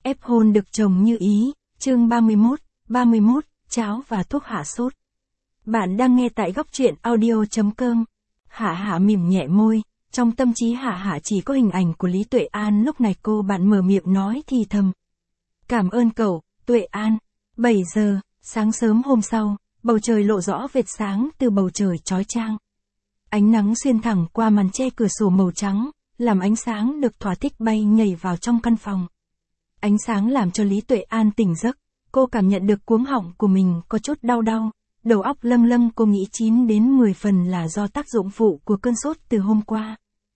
ép hôn được chồng như ý, chương 31, cháo và thuốc hạ sốt. Bạn đang nghe tại góc truyện audio.com. Hạ Hạ mỉm nhẹ môi, trong tâm trí Hạ Hạ chỉ có hình ảnh của Lý Tuệ An. Lúc này cô bạn mở miệng nói thì thầm. Cảm ơn cậu, Tuệ An. 7 giờ, sáng sớm hôm sau, bầu trời lộ rõ vệt sáng từ bầu trời chói chang. Ánh nắng xuyên thẳng qua màn che cửa sổ màu trắng, làm ánh sáng được thỏa thích bay nhảy vào trong căn phòng. Ánh sáng làm cho Lý Tuệ An tỉnh giấc, cô cảm nhận được cuống họng của mình có chút đau, đầu óc lâng lâng. Cô nghĩ 9 đến 10 phần là do tác dụng phụ của cơn sốt từ hôm qua.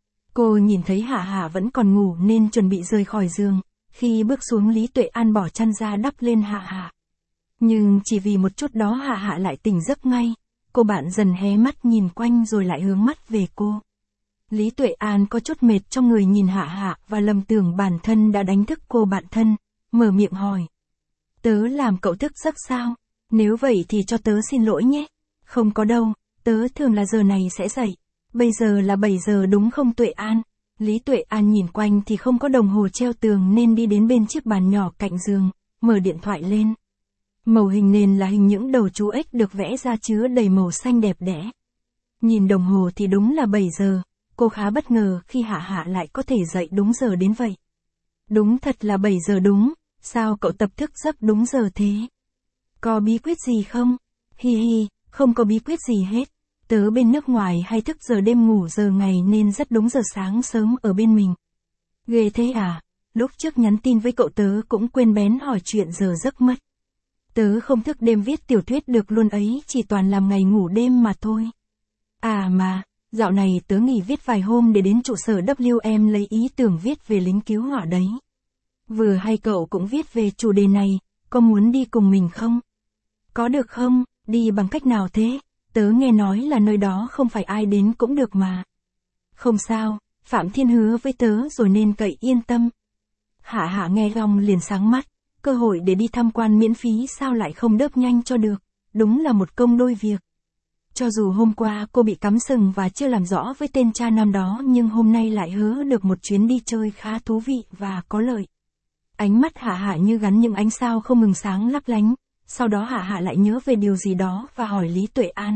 Cô nhìn thấy Hạ Hạ vẫn còn ngủ nên chuẩn bị rời khỏi giường, khi bước xuống Lý Tuệ An bỏ chăn ra đắp lên Hạ Hạ. Nhưng chỉ vì một chút đó Hạ Hạ lại tỉnh giấc ngay, cô bạn dần hé mắt nhìn quanh rồi lại hướng mắt về cô. Lý Tuệ An có chút mệt trong người nhìn Hạ Hạ và lầm tưởng bản thân đã đánh thức cô bạn thân, mở miệng hỏi. Tớ làm cậu thức giấc sao? Nếu vậy thì cho tớ xin lỗi nhé. Không có đâu, tớ thường là giờ này sẽ dậy. Bây giờ là 7 giờ đúng không Tuệ An? Lý Tuệ An nhìn quanh thì không có đồng hồ treo tường nên đi đến bên chiếc bàn nhỏ cạnh giường, mở điện thoại lên. Màu hình nền là hình những đầu chú ếch được vẽ ra chứa đầy màu xanh đẹp đẽ. Nhìn đồng hồ thì đúng là 7 giờ, cô khá bất ngờ khi Hạ Hạ lại có thể dậy đúng giờ đến vậy. Đúng thật là 7 giờ đúng, sao cậu tập thức giấc đúng giờ thế? Có bí quyết gì không? Hi hi, không có bí quyết gì hết. Tớ bên nước ngoài hay thức giờ đêm ngủ giờ ngày nên rất đúng giờ sáng sớm ở bên mình. Ghê thế à? Lúc trước nhắn tin với cậu tớ cũng quên bén hỏi chuyện giờ giấc mất. Tớ không thức đêm viết tiểu thuyết được luôn ấy, chỉ toàn làm ngày ngủ đêm mà thôi. À mà, dạo này tớ nghỉ viết vài hôm để đến trụ sở WM lấy ý tưởng viết về lính cứu hỏa đấy. Vừa hay cậu cũng viết về chủ đề này, có muốn đi cùng mình không? Có được không? Đi bằng cách nào thế? Tớ nghe nói là nơi đó không phải ai đến cũng được mà. Không sao, Phạm Thiên hứa với tớ rồi nên cậy yên tâm. Hạ Hạ nghe xong liền sáng mắt, cơ hội để đi tham quan miễn phí sao lại không đớp nhanh cho được, đúng là một công đôi việc. Cho dù hôm qua cô bị cắm sừng và chưa làm rõ với tên cha nam đó nhưng hôm nay lại hứa được một chuyến đi chơi khá thú vị và có lợi. Ánh mắt Hạ Hạ như gắn những ánh sao không ngừng sáng lấp lánh, sau đó Hạ Hạ lại nhớ về điều gì đó và hỏi Lý Tuệ An.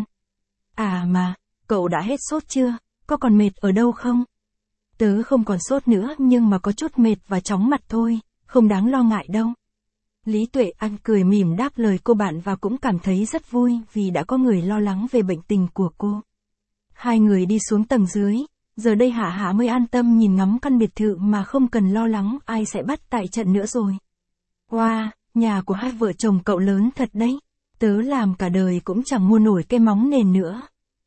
À mà, cậu đã hết sốt chưa? Có còn mệt ở đâu không? Tớ không còn sốt nữa nhưng mà có chút mệt và chóng mặt thôi, không đáng lo ngại đâu. Lý Tuệ An cười mỉm đáp lời cô bạn và cũng cảm thấy rất vui vì đã có người lo lắng về bệnh tình của cô. Hai người đi xuống tầng dưới, giờ đây Hạ Hạ mới an tâm nhìn ngắm căn biệt thự mà không cần lo lắng ai sẽ bắt tại trận nữa rồi. Wow, nhà của hai vợ chồng cậu lớn thật đấy, tớ làm cả đời cũng chẳng mua nổi cây móng nền nữa.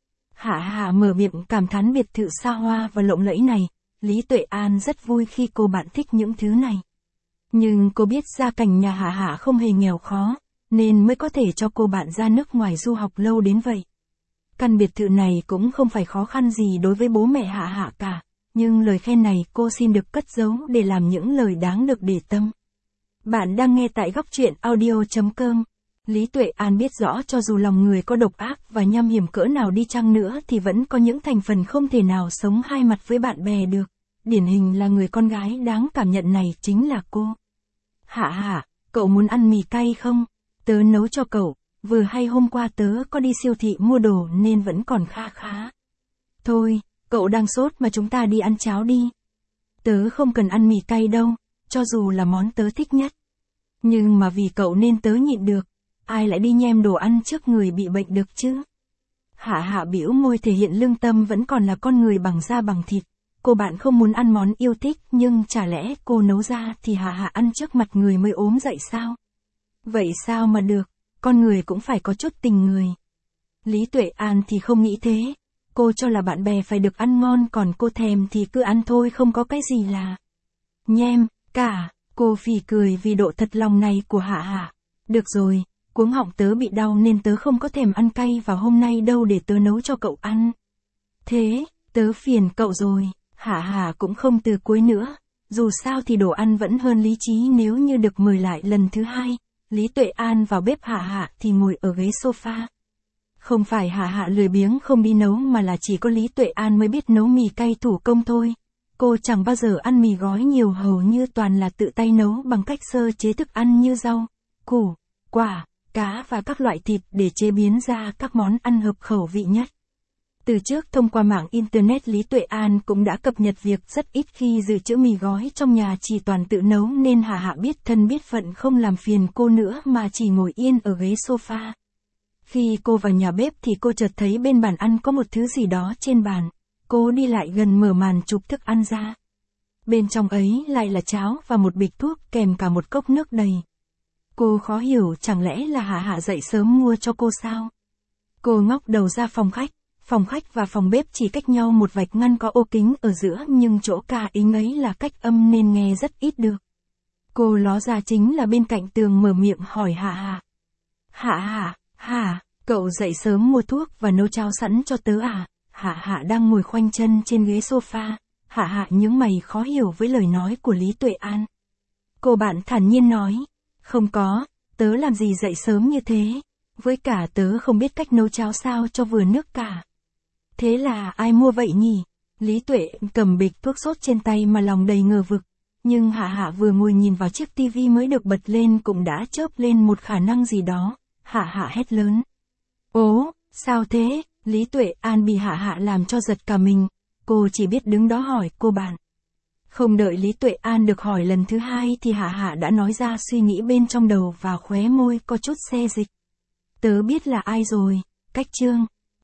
Hạ Hạ mở miệng cảm thán biệt thự xa hoa và lộng lẫy này, Lý Tuệ An rất vui khi cô bạn thích những thứ này. Nhưng cô biết gia cảnh nhà Hạ Hạ không hề nghèo khó, nên mới có thể cho cô bạn ra nước ngoài du học lâu đến vậy. Căn biệt thự này cũng không phải khó khăn gì đối với bố mẹ Hạ Hạ cả, nhưng lời khen này cô xin được cất giấu để làm những lời đáng được để tâm. Bạn đang nghe tại góc truyện audio.com. Lý Tuệ An biết rõ cho dù lòng người có độc ác và nham hiểm cỡ nào đi chăng nữa thì vẫn có những thành phần không thể nào sống hai mặt với bạn bè được. Điển hình là người con gái đáng cảm nhận này chính là cô. Hạ Hạ, cậu muốn ăn mì cay không? Tớ nấu cho cậu, vừa hay hôm qua tớ có đi siêu thị mua đồ nên vẫn còn kha khá. Thôi, cậu đang sốt mà chúng ta đi ăn cháo đi. Tớ không cần ăn mì cay đâu, cho dù là món tớ thích nhất. Nhưng mà vì cậu nên tớ nhịn được, ai lại đi nhem đồ ăn trước người bị bệnh được chứ? Hạ Hạ bĩu môi thể hiện lương tâm vẫn còn là con người bằng da bằng thịt. Cô bạn không muốn ăn món yêu thích nhưng chả lẽ cô nấu ra thì Hạ Hạ ăn trước mặt người mới ốm dậy sao? Vậy sao mà được, con người cũng phải có chút tình người. Lý Tuệ An thì không nghĩ thế, cô cho là bạn bè phải được ăn ngon còn cô thèm thì cứ ăn thôi không có cái gì là nhem cả. Cô phì cười vì độ thật lòng này của Hạ Hạ. Được rồi, cuống họng tớ bị đau nên tớ không có thèm ăn cay vào hôm nay đâu để tớ nấu cho cậu ăn. Thế, tớ phiền cậu rồi. Hạ Hạ cũng không từ cuối nữa, dù sao thì đồ ăn vẫn hơn lý trí nếu như được mời lại lần thứ hai. Lý Tuệ An vào bếp, Hạ Hạ thì ngồi ở ghế sofa. Không phải Hạ Hạ lười biếng không đi nấu mà là chỉ có Lý Tuệ An mới biết nấu mì cay thủ công thôi. Cô chẳng bao giờ ăn mì gói nhiều, hầu như toàn là tự tay nấu bằng cách sơ chế thức ăn như rau, củ, quả, cá và các loại thịt để chế biến ra các món ăn hợp khẩu vị nhất. Từ trước thông qua mạng Internet, Lý Tuệ An cũng đã cập nhật việc rất ít khi dự trữ mì gói trong nhà, chỉ toàn tự nấu, nên Hạ Hạ biết thân biết phận không làm phiền cô nữa mà chỉ ngồi yên ở ghế sofa. Khi cô vào nhà bếp thì cô chợt thấy bên bàn ăn có một thứ gì đó trên bàn. Cô đi lại gần, mở màn chụp thức ăn ra. Bên trong ấy lại là cháo và một bịch thuốc kèm cả một cốc nước đầy. Cô khó hiểu, chẳng lẽ là Hạ Hạ dậy sớm mua cho cô sao? Cô ngóc đầu ra phòng khách. Phòng khách và phòng bếp chỉ cách nhau một vạch ngăn có ô kính ở giữa, nhưng chỗ ca ính ấy là cách âm nên nghe rất ít được. Cô ló ra chính là bên cạnh tường, mở miệng hỏi Hạ Hạ. Hạ Hạ, cậu dậy sớm mua thuốc và nấu cháo sẵn cho tớ à? Hạ Hạ đang ngồi khoanh chân trên ghế sofa. Hạ Hạ nhướng mày khó hiểu với lời nói của Lý Tuệ An. Cô bạn thản nhiên nói. Không có, tớ làm gì dậy sớm như thế. Với cả tớ không biết cách nấu cháo sao cho vừa nước cả. Thế là ai mua vậy nhỉ? Lý Tuệ cầm bịch thuốc sốt trên tay mà lòng đầy ngờ vực. Nhưng Hạ Hạ vừa ngồi nhìn vào chiếc tivi mới được bật lên cũng đã chớp lên một khả năng gì đó. Hạ Hạ hét lớn. Ố, sao thế? Lý Tuệ An bị Hạ Hạ làm cho giật cả mình. Cô chỉ biết đứng đó hỏi cô bạn. Không đợi Lý Tuệ An được hỏi lần thứ hai thì Hạ Hạ đã nói ra suy nghĩ bên trong đầu và khóe môi có chút se dịch. Tớ biết là ai rồi, Cách Trương.